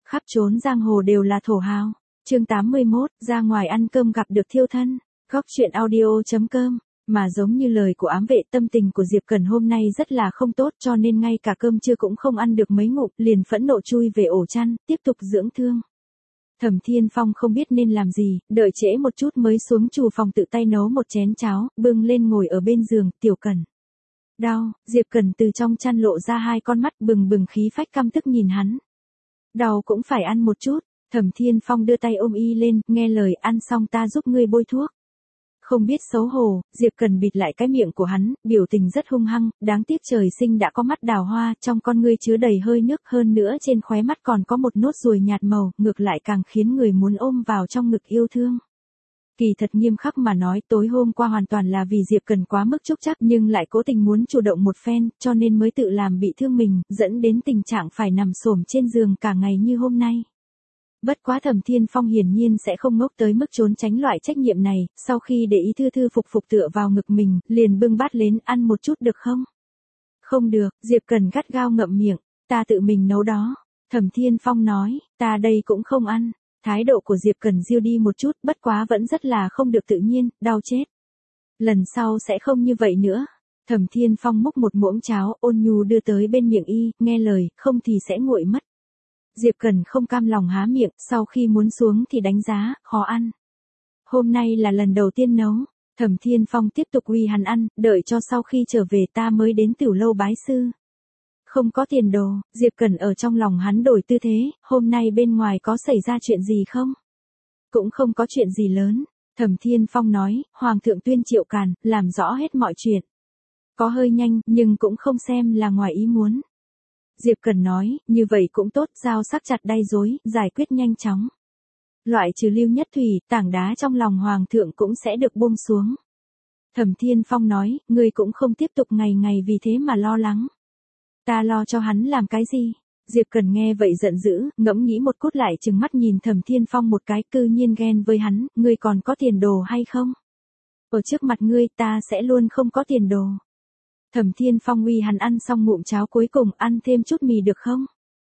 Khắp trốn giang hồ đều là thổ hào. Chương 81, ra ngoài ăn cơm gặp được thiêu thân. Góc chuyện audio.com. Mà giống như lời của ám vệ, tâm tình của Diệp Cẩn hôm nay rất là không tốt, cho nên ngay cả cơm trưa cũng không ăn được mấy ngụm, liền phẫn nộ chui về ổ chăn, tiếp tục dưỡng thương. Thẩm Thiên Phong không biết nên làm gì, đợi trễ một chút mới xuống trù phòng tự tay nấu một chén cháo, bưng lên ngồi ở bên giường. Tiểu Cẩn. Đau. Diệp Cẩn từ trong chăn lộ ra hai con mắt bừng bừng khí phách căm tức nhìn hắn. Đau cũng phải ăn một chút. Thẩm Thiên Phong đưa tay ôm y lên, nghe lời, ăn xong ta giúp ngươi bôi thuốc. Không biết xấu hổ, Diệp Cẩn bịt lại cái miệng của hắn, biểu tình rất hung hăng, đáng tiếc trời sinh đã có mắt đào hoa, trong con ngươi chứa đầy hơi nước, hơn nữa trên khóe mắt còn có một nốt ruồi nhạt màu, ngược lại càng khiến người muốn ôm vào trong ngực yêu thương. Kỳ thật nghiêm khắc mà nói, tối hôm qua hoàn toàn là vì Diệp Cẩn quá mức chúc chắc nhưng lại cố tình muốn chủ động một phen, cho nên mới tự làm bị thương mình, dẫn đến tình trạng phải nằm xổm trên giường cả ngày như hôm nay. Bất quá Thẩm Thiên Phong hiển nhiên sẽ không ngốc tới mức trốn tránh loại trách nhiệm này, sau khi để ý thư thư phục phục tựa vào ngực mình, liền bưng bát lên, ăn một chút được không? Không được, Diệp Cẩn gắt gao ngậm miệng, ta tự mình nấu đó. Thẩm Thiên Phong nói, ta đây cũng không ăn. Thái độ của Diệp Cẩn diêu đi một chút, bất quá vẫn rất là không được tự nhiên, đau chết. Lần sau sẽ không như vậy nữa. Thẩm Thiên Phong múc một muỗng cháo, ôn nhu đưa tới bên miệng y, nghe lời, không thì sẽ nguội mất. Diệp Cẩn không cam lòng há miệng, sau khi muốn xuống thì đánh giá, khó ăn. Hôm nay là lần đầu tiên nấu. Thẩm Thiên Phong tiếp tục uy hắn ăn, đợi cho sau khi trở về ta mới đến Tiểu Lâu bái sư. Không có tiền đồ, Diệp Cẩn ở trong lòng hắn đổi tư thế, hôm nay bên ngoài có xảy ra chuyện gì không? Cũng không có chuyện gì lớn. Thẩm Thiên Phong nói, Hoàng thượng tuyên triệu càn, làm rõ hết mọi chuyện. Có hơi nhanh, nhưng cũng không xem là ngoài ý muốn. Diệp Cẩn nói, như vậy cũng tốt, dao sắc chặt đay rối, giải quyết nhanh chóng. Loại trừ Lưu Nhất Thủy, tảng đá trong lòng Hoàng thượng cũng sẽ được buông xuống. Thẩm Thiên Phong nói, ngươi cũng không tiếp tục ngày ngày vì thế mà lo lắng. Ta lo cho hắn làm cái gì? Diệp Cẩn nghe vậy giận dữ, ngẫm nghĩ một cút lại trừng mắt nhìn Thẩm Thiên Phong một cái, cư nhiên ghen với hắn, ngươi còn có tiền đồ hay không? Ở trước mặt ngươi ta sẽ luôn không có tiền đồ. Thẩm Thiên Phong uy hắn ăn xong ngụm cháo cuối cùng, ăn thêm chút mì được không?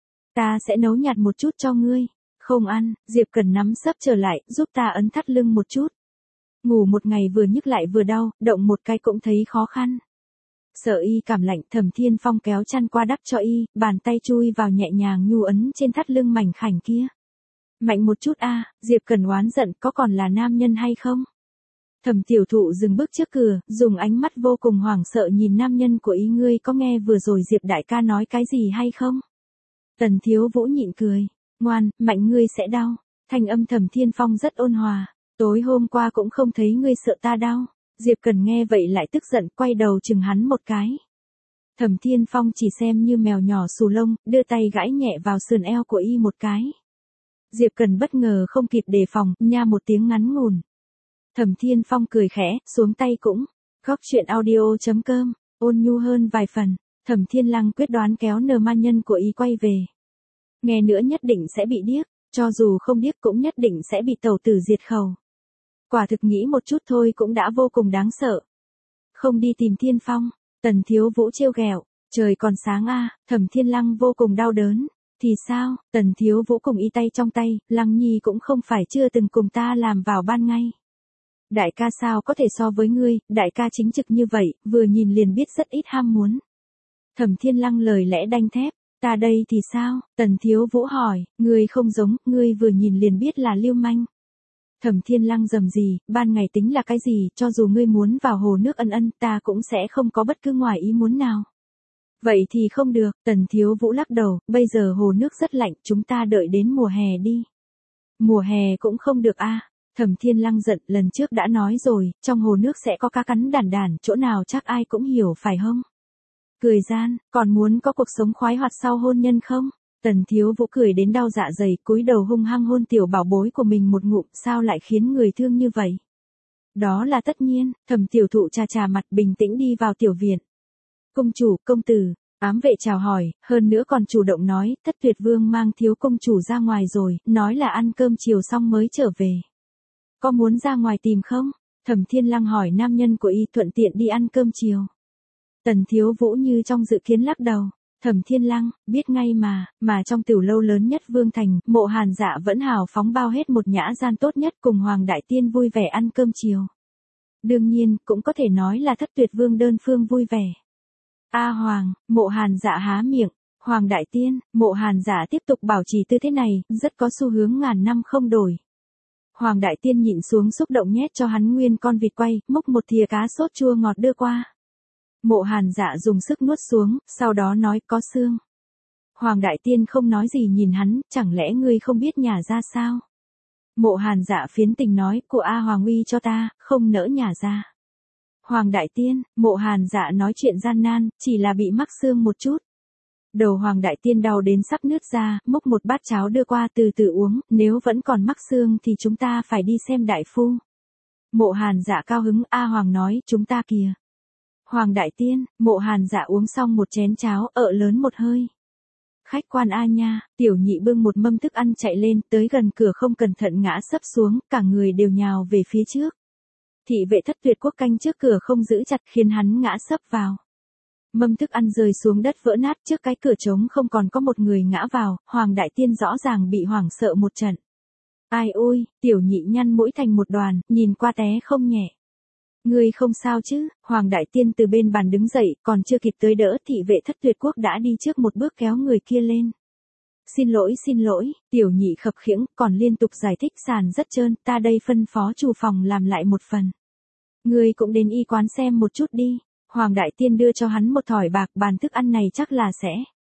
Ta sẽ nấu nhạt một chút cho ngươi. Không ăn. Diệp Cẩn nắm sấp trở lại, giúp ta ấn thắt lưng một chút. Ngủ một ngày vừa nhức lại vừa đau, động một cái cũng thấy khó khăn. Sợ y cảm lạnh, Thẩm Thiên Phong kéo chăn qua đắp cho y, bàn tay chui vào nhẹ nhàng nhu ấn trên thắt lưng mảnh khảnh kia. Mạnh một chút a. Diệp Cẩn oán giận, có còn là nam nhân hay không? Thẩm Tiểu Thụ dừng bước trước cửa, dùng ánh mắt vô cùng hoảng sợ nhìn nam nhân của ý, ngươi có nghe vừa rồi Diệp đại ca nói cái gì hay không? Tần Thiếu Vũ nhịn cười, ngoan, mạnh ngươi sẽ đau. Thanh âm Thẩm Thiên Phong rất ôn hòa, tối hôm qua cũng không thấy ngươi sợ ta đau. Diệp Cẩn nghe vậy lại tức giận, quay đầu chừng hắn một cái. Thẩm Thiên Phong chỉ xem như mèo nhỏ xù lông, đưa tay gãi nhẹ vào sườn eo của y một cái. Diệp Cẩn bất ngờ không kịp đề phòng, nha một tiếng ngắn ngủn. Thẩm Thiên Phong cười khẽ, xuống tay cũng. Góc chuyện audio.com, ôn nhu hơn vài phần. Thẩm Thiên Lăng quyết đoán kéo nờ ma nhân của y quay về. Nghe nữa nhất định sẽ bị điếc, cho dù không điếc cũng nhất định sẽ bị tẩu tử diệt khẩu. Quả thực nghĩ một chút thôi cũng đã vô cùng đáng sợ. Không đi tìm Thiên Phong, Tần Thiếu Vũ trêu ghẹo, trời còn sáng a. Thẩm Thiên Lăng vô cùng đau đớn. Thì sao? Tần Thiếu Vũ cùng y tay trong tay, Lăng Nhi cũng không phải chưa từng cùng ta làm vào ban ngay. Đại ca sao có thể so với ngươi, đại ca chính trực như vậy, vừa nhìn liền biết rất ít ham muốn. Thẩm Thiên Lăng lời lẽ đanh thép, ta đây thì sao? Tần Thiếu Vũ hỏi, ngươi không giống, ngươi vừa nhìn liền biết là lưu manh. Thẩm Thiên Lăng rầm gì, ban ngày tính là cái gì, cho dù ngươi muốn vào hồ nước ân ân, ta cũng sẽ không có bất cứ ngoài ý muốn nào. Vậy thì không được, Tần Thiếu Vũ lắc đầu, bây giờ hồ nước rất lạnh, chúng ta đợi đến mùa hè đi. Mùa hè cũng không được a. Thẩm Thiên Lăng giận, lần trước đã nói rồi, trong hồ nước sẽ có cá cắn đản đản, chỗ nào chắc ai cũng hiểu phải không? Cười gian, còn muốn có cuộc sống khoái hoạt sau hôn nhân không? Tần Thiếu Vũ cười đến đau dạ dày, cúi đầu hung hăng hôn tiểu bảo bối của mình một ngụm, sao lại khiến người thương như vậy? Đó là tất nhiên. Thẩm Tiểu Thụ chà chà mặt bình tĩnh đi vào tiểu viện. Công chủ, công tử. Ám vệ chào hỏi, hơn nữa còn chủ động nói, Thất Tuyệt Vương mang thiếu công chủ ra ngoài rồi, nói là ăn cơm chiều xong mới trở về. Có muốn ra ngoài tìm không? Thẩm Thiên Lăng hỏi nam nhân của y, thuận tiện đi ăn cơm chiều. Tần Thiếu Vũ như trong dự kiến lắc đầu. Thẩm Thiên Lăng, biết ngay mà trong tiểu lâu lớn nhất Vương Thành, Mộ Hàn Dạ vẫn hào phóng bao hết một nhã gian tốt nhất cùng Hoàng Đại Tiên vui vẻ ăn cơm chiều. Đương nhiên, cũng có thể nói là Thất Tuyệt Vương đơn phương vui vẻ. A Hoàng, Mộ Hàn Dạ há miệng, Hoàng Đại Tiên, Mộ Hàn Dạ tiếp tục bảo trì tư thế này, rất có xu hướng ngàn năm không đổi. Hoàng Đại Tiên nhịn xuống xúc động nhét cho hắn nguyên con vịt quay, múc một thìa cá sốt chua ngọt đưa qua. Mộ Hàn Dạ dùng sức nuốt xuống, sau đó nói có xương. Hoàng Đại Tiên không nói gì nhìn hắn, chẳng lẽ ngươi không biết nhả ra sao? Mộ Hàn Dạ phiến tình nói, của A Hoàng uy cho ta, không nỡ nhả ra. Hoàng Đại Tiên, Mộ Hàn Dạ nói chuyện gian nan, chỉ là bị mắc xương một chút. Đầu Hoàng Đại Tiên đau đến sắp nứt ra, múc một bát cháo đưa qua từ từ uống, nếu vẫn còn mắc xương thì chúng ta phải đi xem đại phu. Mộ Hàn Dạ cao hứng, A Hoàng nói, chúng ta kìa. Hoàng Đại Tiên, Mộ Hàn Dạ uống xong một chén cháo, ợ lớn một hơi. Khách quan A nha, tiểu nhị bưng một mâm thức ăn chạy lên, tới gần cửa không cẩn thận ngã sấp xuống, cả người đều nhào về phía trước. Thị vệ Thất Tuyệt Quốc canh trước cửa không giữ chặt khiến hắn ngã sấp vào. Mâm thức ăn rơi xuống đất vỡ nát, trước cái cửa trống không còn có một người ngã vào, Hoàng Đại Tiên rõ ràng bị hoảng sợ một trận. Ai ôi, tiểu nhị nhăn mũi thành một đoàn, nhìn qua té không nhẹ. Ngươi không sao chứ? Hoàng Đại Tiên từ bên bàn đứng dậy, còn chưa kịp tới đỡ, thị vệ Thất Tuyệt Quốc đã đi trước một bước kéo người kia lên. Xin lỗi, tiểu nhị khập khiễng, còn liên tục giải thích sàn rất trơn, ta đây phân phó chủ phòng làm lại một phần. Ngươi cũng đến y quán xem một chút đi. Hoàng Đại Tiên đưa cho hắn một thỏi bạc, bàn thức ăn này chắc là sẽ.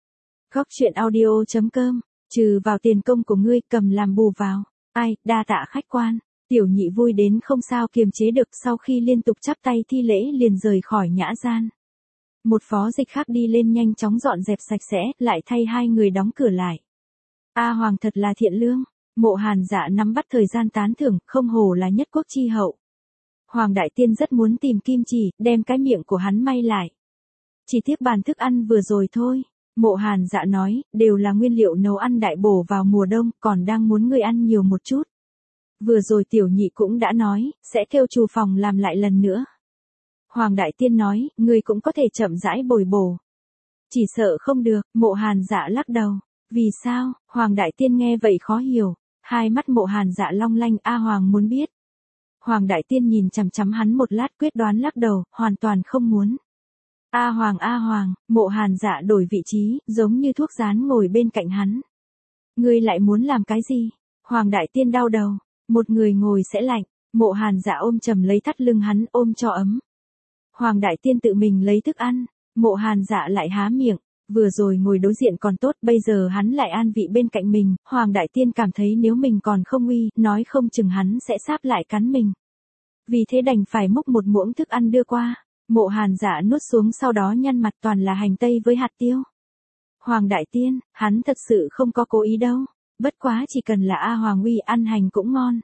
Góc truyện audio.com, trừ vào tiền công của ngươi, cầm làm bù vào. Ai, đa tạ khách quan. Tiểu nhị vui đến không sao kiềm chế được, sau khi liên tục chắp tay thi lễ liền rời khỏi nhã gian. Một phó dịch khác đi lên nhanh chóng dọn dẹp sạch sẽ, lại thay hai người đóng cửa lại. A Hoàng thật là thiện lương. Mộ Hàn Dạ nắm bắt thời gian tán thưởng, không hổ là nhất quốc chi hậu. Hoàng Đại Tiên rất muốn tìm kim chỉ, đem cái miệng của hắn may lại. Chỉ tiếc bàn thức ăn vừa rồi thôi. Mộ Hàn Dạ nói, đều là nguyên liệu nấu ăn đại bổ vào mùa đông, còn đang muốn ngươi ăn nhiều một chút. Vừa rồi tiểu nhị cũng đã nói, sẽ kêu chủ phòng làm lại lần nữa. Hoàng Đại Tiên nói, ngươi cũng có thể chậm rãi bồi bổ. Chỉ sợ không được, Mộ Hàn Dạ lắc đầu. Vì sao? Hoàng Đại Tiên nghe vậy khó hiểu. Hai mắt Mộ Hàn Dạ long lanh, A Hoàng muốn biết. Hoàng Đại Tiên nhìn chằm chằm hắn một lát quyết đoán lắc đầu, hoàn toàn không muốn. A Hoàng, Mộ Hàn Dạ đổi vị trí, giống như thuốc rán ngồi bên cạnh hắn. Ngươi lại muốn làm cái gì? Hoàng Đại Tiên đau đầu, một người ngồi sẽ lạnh, Mộ Hàn Dạ ôm chầm lấy thắt lưng hắn, ôm cho ấm. Hoàng Đại Tiên tự mình lấy thức ăn, Mộ Hàn Dạ lại há miệng, vừa rồi ngồi đối diện còn tốt, bây giờ hắn lại an vị bên cạnh mình, Hoàng Đại Tiên cảm thấy nếu mình còn không uy, nói không chừng hắn sẽ sáp lại cắn mình. Vì thế đành phải múc một muỗng thức ăn đưa qua, Mộ Hàn Dạ nuốt xuống sau đó nhăn mặt toàn là hành tây với hạt tiêu. Hoàng Đại Tiên, hắn thật sự không có cố ý đâu, bất quá chỉ cần là A Hoàng uy ăn hành cũng ngon.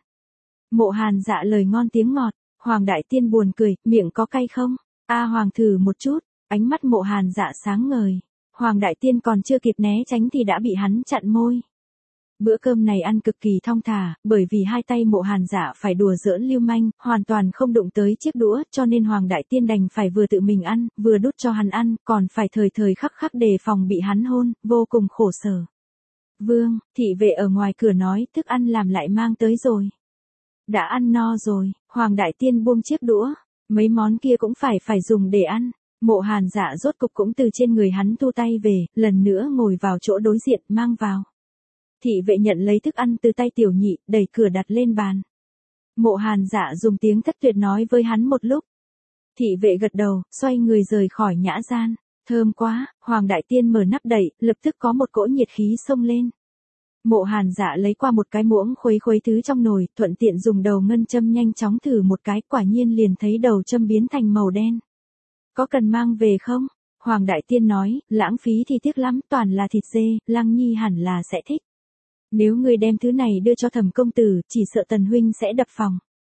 Mộ Hàn Dạ lời ngon tiếng ngọt, Hoàng Đại Tiên buồn cười, miệng có cay không? A Hoàng thử một chút, ánh mắt Mộ Hàn Dạ sáng ngời. Hoàng Đại Tiên còn chưa kịp né tránh thì đã bị hắn chặn môi. Bữa cơm này ăn cực kỳ thong thả, bởi vì hai tay Mộ Hàn Dạ phải đùa giỡn lưu manh, hoàn toàn không đụng tới chiếc đũa, cho nên Hoàng Đại Tiên đành phải vừa tự mình ăn, vừa đút cho hắn ăn, còn phải thời thời khắc khắc đề phòng bị hắn hôn, vô cùng khổ sở. Vương, thị vệ ở ngoài cửa nói, thức ăn làm lại mang tới rồi. Đã ăn no rồi, Hoàng Đại Tiên buông chiếc đũa, mấy món kia cũng phải dùng để ăn. Mộ Hàn Dạ rốt cục cũng từ trên người hắn thu tay về, lần nữa ngồi vào chỗ đối diện, mang vào. Thị vệ nhận lấy thức ăn từ tay tiểu nhị, đẩy cửa đặt lên bàn. Mộ Hàn Dạ dùng tiếng Thất Tuyệt nói với hắn một lúc. Thị vệ gật đầu, xoay người rời khỏi nhã gian. Thơm quá, Hoàng Đại Tiên mở nắp đậy, lập tức có một cỗ nhiệt khí xông lên. Mộ Hàn Dạ lấy qua một cái muỗng khuấy thứ trong nồi, thuận tiện dùng đầu ngân châm nhanh chóng thử một cái, quả nhiên liền thấy đầu châm biến thành màu đen. Có cần mang về không? Hoàng Đại Tiên nói, lãng phí thì tiếc lắm, toàn là thịt dê, Lăng Nhi hẳn là sẽ thích. Nếu ngươi đem thứ này đưa cho Thẩm công tử, chỉ sợ Tần huynh sẽ đập phòng.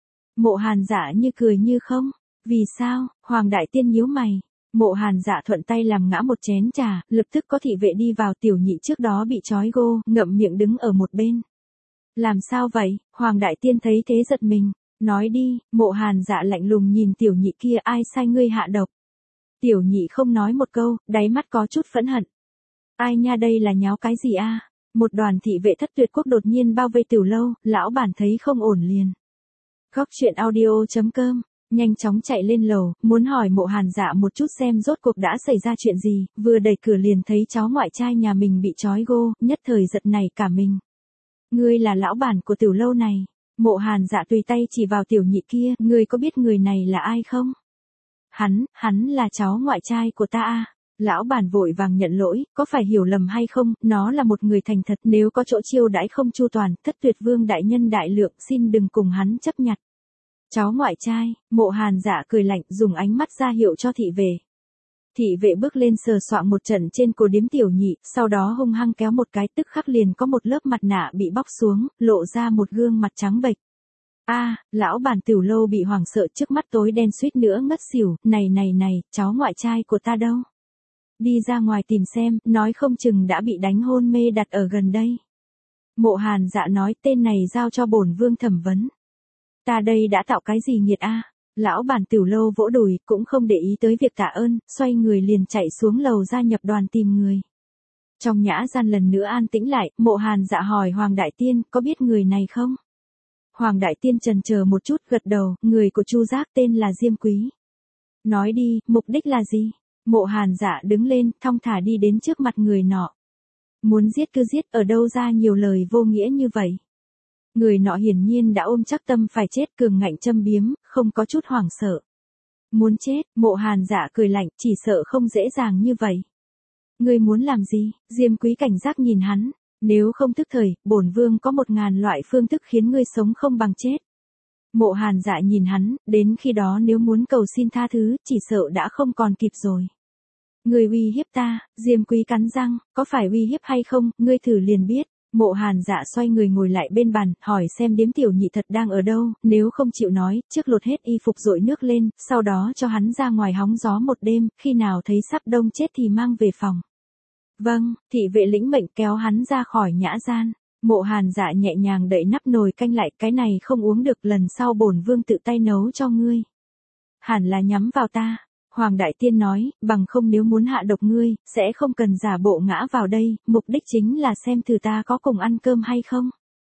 Mộ Hàn Dạ như cười như không. Vì sao? Hoàng Đại Tiên nhíu mày. Mộ Hàn Dạ thuận tay làm ngã một chén trà, lập tức có thị vệ đi vào, tiểu nhị trước đó bị trói gô, ngậm miệng đứng ở một bên. Làm sao vậy? Hoàng Đại Tiên thấy thế giật mình. Nói đi, Mộ Hàn Dạ lạnh lùng nhìn tiểu nhị kia, ai sai ngươi hạ độc? Tiểu nhị không nói một câu, đáy mắt có chút phẫn hận. Ai nha, đây là nháo cái gì a? Một đoàn thị vệ thất tuyệt quốc đột nhiên bao vây tiểu lâu, lão bản thấy không ổn liền. Góc chuyện audio.com, nhanh chóng chạy lên lầu, muốn hỏi Mộ Hàn Dạ một chút xem rốt cuộc đã xảy ra chuyện gì, vừa đẩy cửa liền thấy cháu ngoại trai nhà mình bị trói gô, nhất thời giật nảy cả mình. Ngươi là lão bản của tiểu lâu này. Mộ Hàn Dạ tùy tay chỉ vào tiểu nhị kia, ngươi có biết người này là ai không? Hắn là cháu ngoại trai của ta a. Lão bản vội vàng nhận lỗi, có phải hiểu lầm hay không, nó là một người thành thật, nếu có chỗ chiêu đãi không chu toàn, Thất Tuyệt Vương đại nhân đại lượng, xin đừng cùng hắn chấp nhặt. Cháu ngoại trai, Mộ Hàn Dạ cười lạnh, dùng ánh mắt ra hiệu cho thị vệ. Thị vệ bước lên sờ soạng một trận trên cổ điếm tiểu nhị, sau đó hung hăng kéo một cái, tức khắc liền có một lớp mặt nạ bị bóc xuống, lộ ra một gương mặt trắng bệch. Lão bản tiểu lâu bị hoảng sợ, trước mắt tối đen suýt nữa ngất xỉu, này, cháu ngoại trai của ta đâu? Đi ra ngoài tìm xem, nói không chừng đã bị đánh hôn mê đặt ở gần đây. Mộ Hàn Dạ nói, tên này giao cho bổn vương thẩm vấn. Ta đây đã tạo cái gì nghiệt a? Lão bản tiểu lâu vỗ đùi, cũng không để ý tới việc tạ ơn, xoay người liền chạy xuống lầu gia nhập đoàn tìm người. Trong nhã gian lần nữa an tĩnh lại, Mộ Hàn Dạ hỏi Hoàng Đại Tiên, có biết người này không? Hoàng Đại Tiên chần chờ một chút, gật đầu, người của Chu Giác tên là Diêm Quý. Nói đi, mục đích là gì? Mộ Hàn Dạ đứng lên, thong thả đi đến trước mặt người nọ. Muốn giết cứ giết, ở đâu ra nhiều lời vô nghĩa như vậy? Người nọ hiển nhiên đã ôm chắc tâm phải chết, cường ngạnh châm biếm, không có chút hoảng sợ. Muốn chết, Mộ Hàn Dạ cười lạnh, chỉ sợ không dễ dàng như vậy. Ngươi muốn làm gì? Diêm Quý cảnh giác nhìn hắn, nếu không thức thời, bổn vương có 1000 loại phương thức khiến ngươi sống không bằng chết. Mộ Hàn Dạ nhìn hắn, đến khi đó nếu muốn cầu xin tha thứ, chỉ sợ đã không còn kịp rồi. Ngươi uy hiếp ta, Diêm Quý cắn răng, có phải uy hiếp hay không, ngươi thử liền biết. Mộ Hàn Dạ xoay người ngồi lại bên bàn, hỏi xem điếm tiểu nhị thật đang ở đâu, nếu không chịu nói, trước lột hết y phục dội nước lên, sau đó cho hắn ra ngoài hóng gió một đêm, khi nào thấy sắp đông chết thì mang về phòng. Vâng, thị vệ lĩnh mệnh kéo hắn ra khỏi nhã gian. Mộ Hàn Dạ nhẹ nhàng đậy nắp nồi canh lại, cái này không uống được, lần sau bổn vương tự tay nấu cho ngươi. Hẳn là nhắm vào ta. Hoàng Đại Tiên nói, bằng không nếu muốn hạ độc ngươi, sẽ không cần giả bộ ngã vào đây, mục đích chính là xem thử ta có cùng ăn cơm hay không.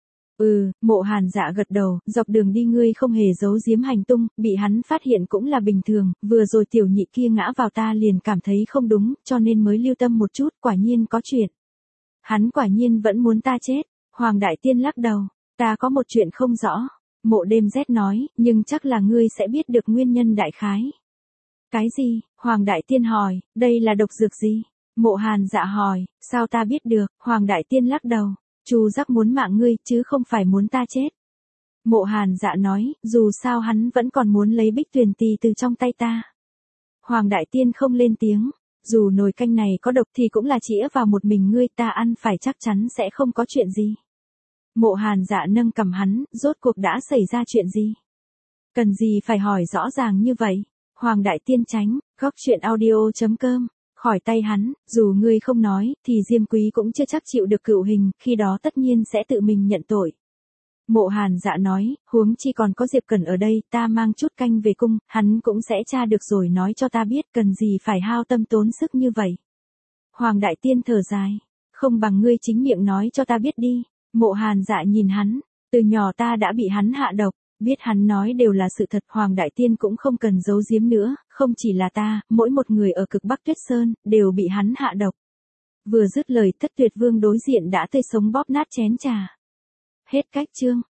Mộ Hàn Dạ gật đầu, dọc đường đi ngươi không hề giấu giếm hành tung, bị hắn phát hiện cũng là bình thường, vừa rồi tiểu nhị kia ngã vào ta liền cảm thấy không đúng, cho nên mới lưu tâm một chút, quả nhiên có chuyện. Hắn quả nhiên vẫn muốn ta chết. Hoàng Đại Tiên lắc đầu, ta có một chuyện không rõ. Mộ Đêm Rét nói, nhưng chắc là ngươi sẽ biết được nguyên nhân đại khái. Cái gì? Hoàng Đại Tiên hỏi, đây là độc dược gì? Mộ Hàn Dạ hỏi, sao ta biết được? Hoàng Đại Tiên lắc đầu, Chu Giác muốn mạng ngươi, chứ không phải muốn ta chết. Mộ Hàn Dạ nói, dù sao hắn vẫn còn muốn lấy Bích Tuyền Tì từ trong tay ta. Hoàng Đại Tiên không lên tiếng, dù nồi canh này có độc thì cũng là chĩa vào một mình ngươi, ta ăn phải chắc chắn sẽ không có chuyện gì. Mộ Hàn Dạ nâng cằm hắn, rốt cuộc đã xảy ra chuyện gì? Cần gì phải hỏi rõ ràng như vậy? Hoàng Đại Tiên tránh, góc chuyện audio.com, khỏi tay hắn, dù ngươi không nói, thì Diêm Quý cũng chưa chắc chịu được cựu hình, khi đó tất nhiên sẽ tự mình nhận tội. Mộ Hàn Dạ nói, huống chi còn có Diệp Cẩn ở đây, ta mang chút canh về cung, hắn cũng sẽ tra được rồi nói cho ta biết, cần gì phải hao tâm tốn sức như vậy. Hoàng Đại Tiên thở dài, không bằng ngươi chính miệng nói cho ta biết đi. Mộ Hàn Dạ nhìn hắn, từ nhỏ ta đã bị hắn hạ độc, biết hắn nói đều là sự thật. Hoàng Đại Tiên cũng không cần giấu giếm nữa, không chỉ là ta, mỗi một người ở cực Bắc Tuyết Sơn, đều bị hắn hạ độc. Vừa dứt lời, Thất Tuyệt Vương đối diện đã tươi sống bóp nát chén trà. Hết cách chương.